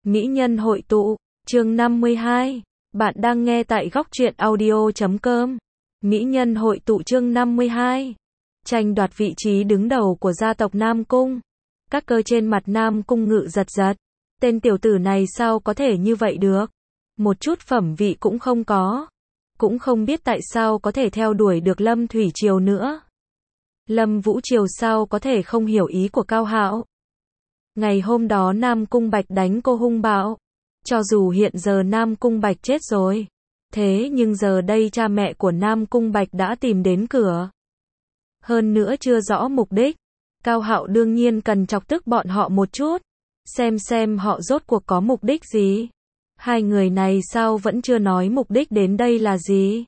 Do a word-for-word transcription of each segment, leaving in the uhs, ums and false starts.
Mỹ nhân hội tụ, chương năm mươi hai. Bạn đang nghe tại góc truyện audio chấm com. Mỹ nhân hội tụ chương năm mươi hai. Tranh đoạt vị trí đứng đầu của gia tộc Nam Cung. Các cơ trên mặt Nam Cung Ngự giật giật. Tên tiểu tử này sao có thể như vậy được? Một chút phẩm vị cũng không có. Cũng không biết tại sao có thể theo đuổi được Lâm Thủy Triều nữa. Lâm Vũ Triều sao có thể không hiểu ý của Cao Hạo? Ngày hôm đó Nam Cung Bạch đánh cô hung bạo. Cho dù hiện giờ Nam Cung Bạch chết rồi. Thế nhưng giờ đây cha mẹ của Nam Cung Bạch đã tìm đến cửa. Hơn nữa chưa rõ mục đích. Cao Hạo đương nhiên cần chọc tức bọn họ một chút. Xem xem họ rốt cuộc có mục đích gì. Hai người này sao vẫn chưa nói mục đích đến đây là gì.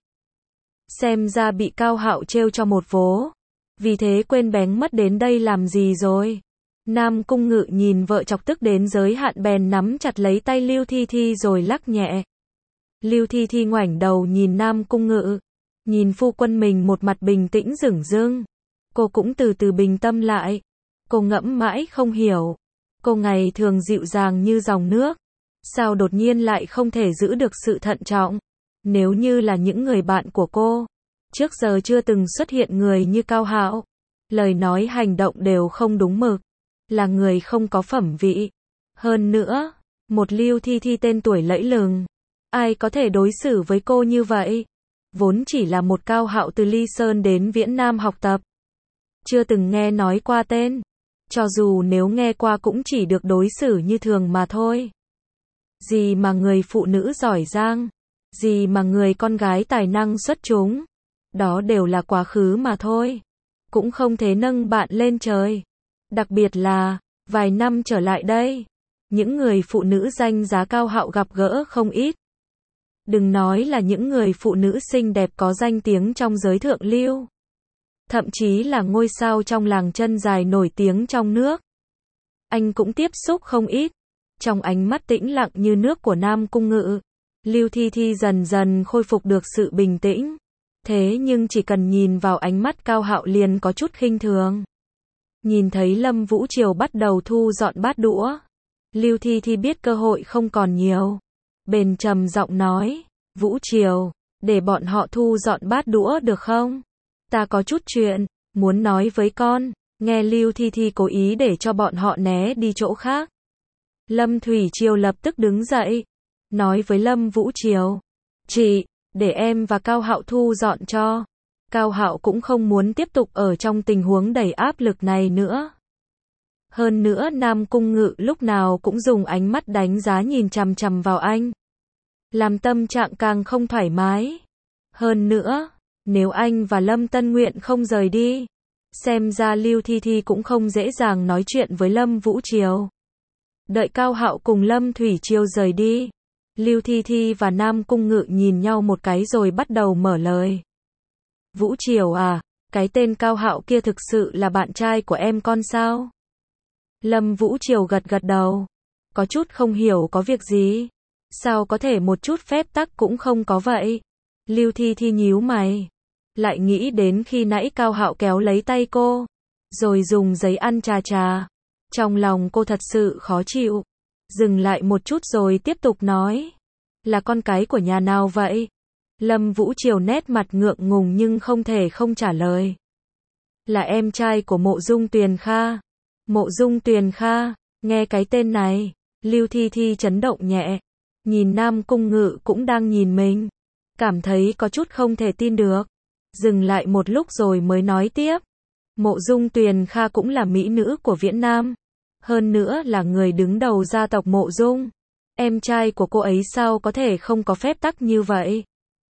Xem ra bị Cao Hạo trêu cho một vố. Vì thế quên bén mất đến đây làm gì rồi. Nam Cung Ngự nhìn vợ chọc tức đến giới hạn bèn nắm chặt lấy tay Lưu Thi Thi rồi lắc nhẹ. Lưu Thi Thi ngoảnh đầu nhìn Nam Cung Ngự. Nhìn phu quân mình một mặt bình tĩnh dửng dưng. Cô cũng từ từ bình tâm lại. Cô ngẫm mãi không hiểu. Cô ngày thường dịu dàng như dòng nước. Sao đột nhiên lại không thể giữ được sự thận trọng. Nếu như là những người bạn của cô. Trước giờ chưa từng xuất hiện người như Cao Hạo. Lời nói hành động đều không đúng mực. Là người không có phẩm vị. Hơn nữa, một Lưu Thi Thi tên tuổi lẫy lừng. Ai có thể đối xử với cô như vậy? Vốn chỉ là một Cao Hạo từ Ly Sơn đến Viễn Nam học tập. Chưa từng nghe nói qua tên. Cho dù nếu nghe qua cũng chỉ được đối xử như thường mà thôi. Gì mà người phụ nữ giỏi giang. Gì mà người con gái tài năng xuất chúng. Đó đều là quá khứ mà thôi. Cũng không thể nâng bạn lên trời. Đặc biệt là, vài năm trở lại đây, những người phụ nữ danh giá Cao Hạo gặp gỡ không ít. Đừng nói là những người phụ nữ xinh đẹp có danh tiếng trong giới thượng lưu. Thậm chí là ngôi sao trong làng chân dài nổi tiếng trong nước. Anh cũng tiếp xúc không ít. Trong ánh mắt tĩnh lặng như nước của Nam Cung Ngự, Lưu Thi Thi dần dần khôi phục được sự bình tĩnh. Thế nhưng chỉ cần nhìn vào ánh mắt Cao Hạo liền có chút khinh thường. Nhìn thấy Lâm Vũ Triều bắt đầu thu dọn bát đũa. Lưu Thi Thi biết cơ hội không còn nhiều. Bèn trầm giọng nói, Vũ Triều, để bọn họ thu dọn bát đũa được không? Ta có chút chuyện, muốn nói với con. Nghe Lưu Thi Thi cố ý để cho bọn họ né đi chỗ khác. Lâm Thủy Triều lập tức đứng dậy. Nói với Lâm Vũ Triều, chị, để em và Cao Hạo thu dọn cho. Cao Hạo cũng không muốn tiếp tục ở trong tình huống đầy áp lực này nữa. Hơn nữa Nam Cung Ngự lúc nào cũng dùng ánh mắt đánh giá nhìn chằm chằm vào anh. Làm tâm trạng càng không thoải mái. Hơn nữa, nếu anh và Lâm Tân Nguyện không rời đi, xem ra Lưu Thi Thi cũng không dễ dàng nói chuyện với Lâm Vũ Triều. Đợi Cao Hạo cùng Lâm Thủy Triều rời đi, Lưu Thi Thi và Nam Cung Ngự nhìn nhau một cái rồi bắt đầu mở lời. Vũ Triều à, cái tên Cao Hạo kia thực sự là bạn trai của em con sao? Lâm Vũ Triều gật gật đầu. Có chút không hiểu có việc gì. Sao có thể một chút phép tắc cũng không có vậy? Lưu Thi Thi nhíu mày. Lại nghĩ đến khi nãy Cao Hạo kéo lấy tay cô. Rồi dùng giấy ăn chà chà. Trong lòng cô thật sự khó chịu. Dừng lại một chút rồi tiếp tục nói. Là con cái của nhà nào vậy? Lâm Vũ Triều nét mặt ngượng ngùng nhưng không thể không trả lời. Là em trai của Mộ Dung Tuyền Kha. Mộ Dung Tuyền Kha, nghe cái tên này, Lưu Thi Thi chấn động nhẹ. Nhìn Nam Cung Ngự cũng đang nhìn mình. Cảm thấy có chút không thể tin được. Dừng lại một lúc rồi mới nói tiếp. Mộ Dung Tuyền Kha cũng là mỹ nữ của Viễn Nam. Hơn nữa là người đứng đầu gia tộc Mộ Dung. Em trai của cô ấy sao có thể không có phép tắc như vậy?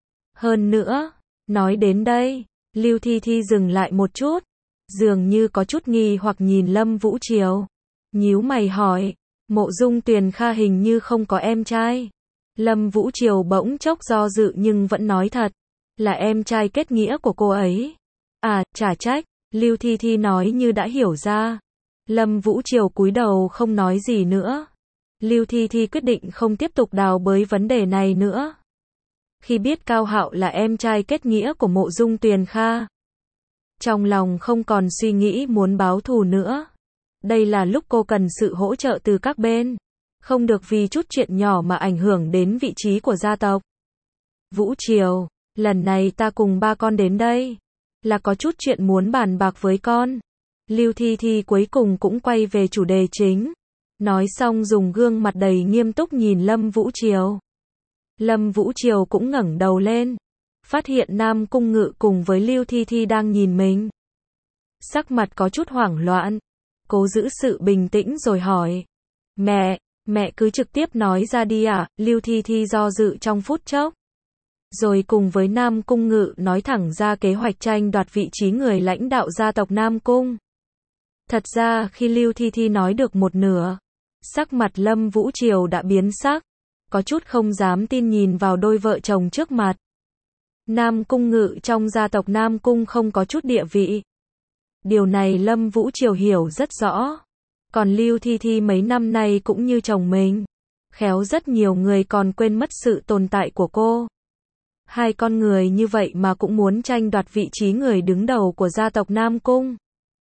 Hơn nữa, nói đến đây, Lưu Thi Thi dừng lại một chút, dường như có chút nghi hoặc nhìn Lâm Vũ Triều. Nhíu mày hỏi, Mộ Dung Tuyền Kha hình như không có em trai. Lâm Vũ Triều bỗng chốc do dự nhưng vẫn nói thật, là em trai kết nghĩa của cô ấy. À, chả trách, Lưu Thi Thi nói như đã hiểu ra. Lâm Vũ Triều cúi đầu không nói gì nữa. Lưu Thi Thi quyết định không tiếp tục đào bới vấn đề này nữa. Khi biết Cao Hạo là em trai kết nghĩa của Mộ Dung Tuyền Kha, trong lòng không còn suy nghĩ muốn báo thù nữa. Đây là lúc cô cần sự hỗ trợ từ các bên. Không được vì chút chuyện nhỏ mà ảnh hưởng đến vị trí của gia tộc. Vũ Triều, lần này ta cùng ba con đến đây, là có chút chuyện muốn bàn bạc với con. Lưu Thi Thi cuối cùng cũng quay về chủ đề chính. Nói xong dùng gương mặt đầy nghiêm túc nhìn Lâm Vũ Triều. Lâm Vũ Triều cũng ngẩng đầu lên, phát hiện Nam Cung Ngự cùng với Lưu Thi Thi đang nhìn mình. Sắc mặt có chút hoảng loạn, cố giữ sự bình tĩnh rồi hỏi. Mẹ, mẹ cứ trực tiếp nói ra đi ạ. Lưu Thi Thi do dự trong phút chốc, rồi cùng với Nam Cung Ngự nói thẳng ra kế hoạch tranh đoạt vị trí người lãnh đạo gia tộc Nam Cung. Thật ra khi Lưu Thi Thi nói được một nửa, sắc mặt Lâm Vũ Triều đã biến sắc, có chút không dám tin nhìn vào đôi vợ chồng trước mặt. Nam Cung Ngự trong gia tộc Nam Cung không có chút địa vị. Điều này Lâm Vũ Triều hiểu rất rõ. Còn Lưu Thi Thi mấy năm nay cũng như chồng mình, khéo rất nhiều người còn quên mất sự tồn tại của cô. Hai con người như vậy mà cũng muốn tranh đoạt vị trí người đứng đầu của gia tộc Nam Cung.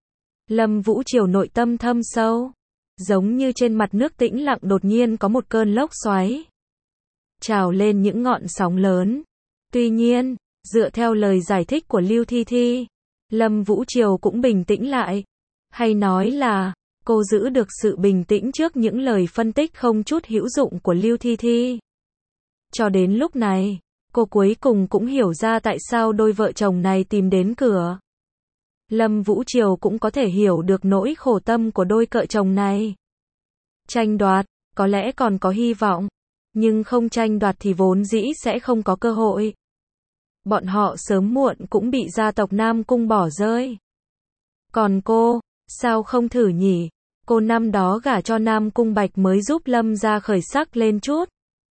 Lâm Vũ Triều nội tâm thâm sâu, giống như trên mặt nước tĩnh lặng đột nhiên có một cơn lốc xoáy, trào lên những ngọn sóng lớn. Tuy nhiên, dựa theo lời giải thích của Lưu Thi Thi, Lâm Vũ Triều cũng bình tĩnh lại. Hay nói là, cô giữ được sự bình tĩnh trước những lời phân tích không chút hữu dụng của Lưu Thi Thi. Cho đến lúc này, cô cuối cùng cũng hiểu ra tại sao đôi vợ chồng này tìm đến cửa. Lâm Vũ Triều cũng có thể hiểu được nỗi khổ tâm của đôi vợ chồng này. Tranh đoạt, có lẽ còn có hy vọng, nhưng không tranh đoạt thì vốn dĩ sẽ không có cơ hội. Bọn họ sớm muộn cũng bị gia tộc Nam Cung bỏ rơi. Còn cô, sao không thử nhỉ? Cô năm đó gả cho Nam Cung Bạch mới giúp Lâm gia khởi sắc lên chút.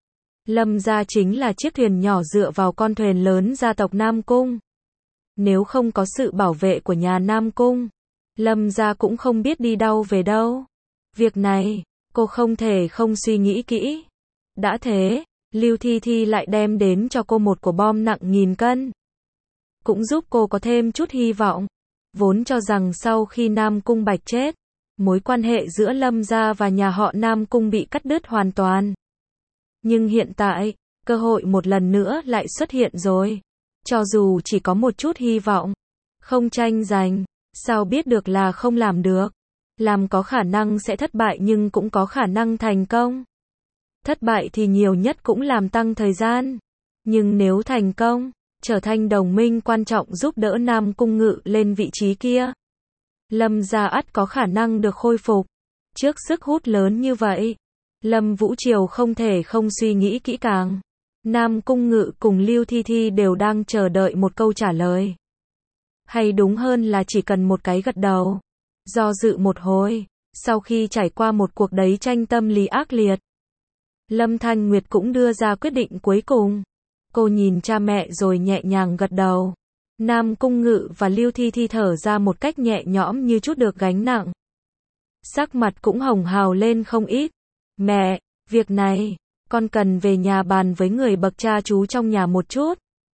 Lâm gia chính là chiếc thuyền nhỏ dựa vào con thuyền lớn gia tộc Nam Cung. Nếu không có sự bảo vệ của nhà Nam Cung, Lâm gia cũng không biết đi đâu về đâu. Việc này, cô không thể không suy nghĩ kỹ. Đã thế, Lưu Thi Thi lại đem đến cho cô một quả bom nặng nghìn cân. Cũng giúp cô có thêm chút hy vọng. Vốn cho rằng sau khi Nam Cung Bạch chết, mối quan hệ giữa Lâm gia và nhà họ Nam Cung bị cắt đứt hoàn toàn. Nhưng hiện tại, cơ hội một lần nữa lại xuất hiện rồi. Cho dù chỉ có một chút hy vọng, không tranh giành, sao biết được là không làm được. Làm có khả năng sẽ thất bại nhưng cũng có khả năng thành công. Thất bại thì nhiều nhất cũng làm tăng thời gian. Nhưng nếu thành công, trở thành đồng minh quan trọng giúp đỡ Nam Cung Ngự lên vị trí kia, Lâm gia ắt có khả năng được khôi phục. Trước sức hút lớn như vậy, Lâm Vũ Triều không thể không suy nghĩ kỹ càng. Nam Cung Ngự cùng Lưu Thi Thi đều đang chờ đợi một câu trả lời. Hay đúng hơn là chỉ cần một cái gật đầu. Do dự một hồi, sau khi trải qua một cuộc đấu tranh tâm lý ác liệt, Lâm Thanh Nguyệt cũng đưa ra quyết định cuối cùng. Cô nhìn cha mẹ rồi nhẹ nhàng gật đầu. Nam Cung Ngự và Lưu Thi Thi thở ra một cách nhẹ nhõm như chút được gánh nặng. Sắc mặt cũng hồng hào lên không ít. Mẹ, việc này, con cần về nhà bàn với người bậc cha chú trong nhà một chút.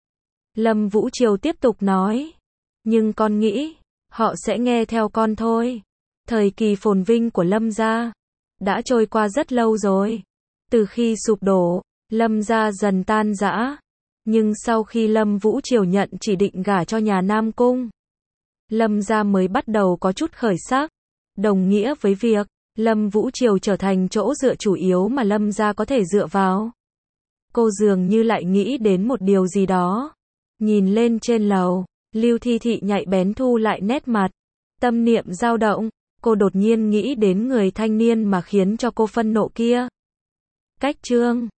Lâm Vũ Triều tiếp tục nói. Nhưng con nghĩ, họ sẽ nghe theo con thôi. Thời kỳ phồn vinh của Lâm gia đã trôi qua rất lâu rồi. Từ khi sụp đổ, Lâm gia dần tan rã. Nhưng sau khi Lâm Vũ Triều nhận chỉ định gả cho nhà Nam Cung, Lâm gia mới bắt đầu có chút khởi sắc. Đồng nghĩa với việc Lâm Vũ Triều trở thành chỗ dựa chủ yếu mà Lâm gia có thể dựa vào. Cô dường như lại nghĩ đến một điều gì đó. Nhìn lên trên lầu, Lưu Thi Thị nhạy bén thu lại nét mặt. Tâm niệm dao động, cô đột nhiên nghĩ đến người thanh niên mà khiến cho cô phân nộ kia. Cách Trương,